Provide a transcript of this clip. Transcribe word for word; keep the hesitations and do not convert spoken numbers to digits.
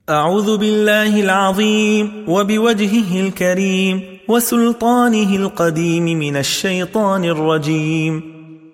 أعوذ بالله العظيم وبوجهه الكريم وسلطانه القديم من الشيطان الرجيم.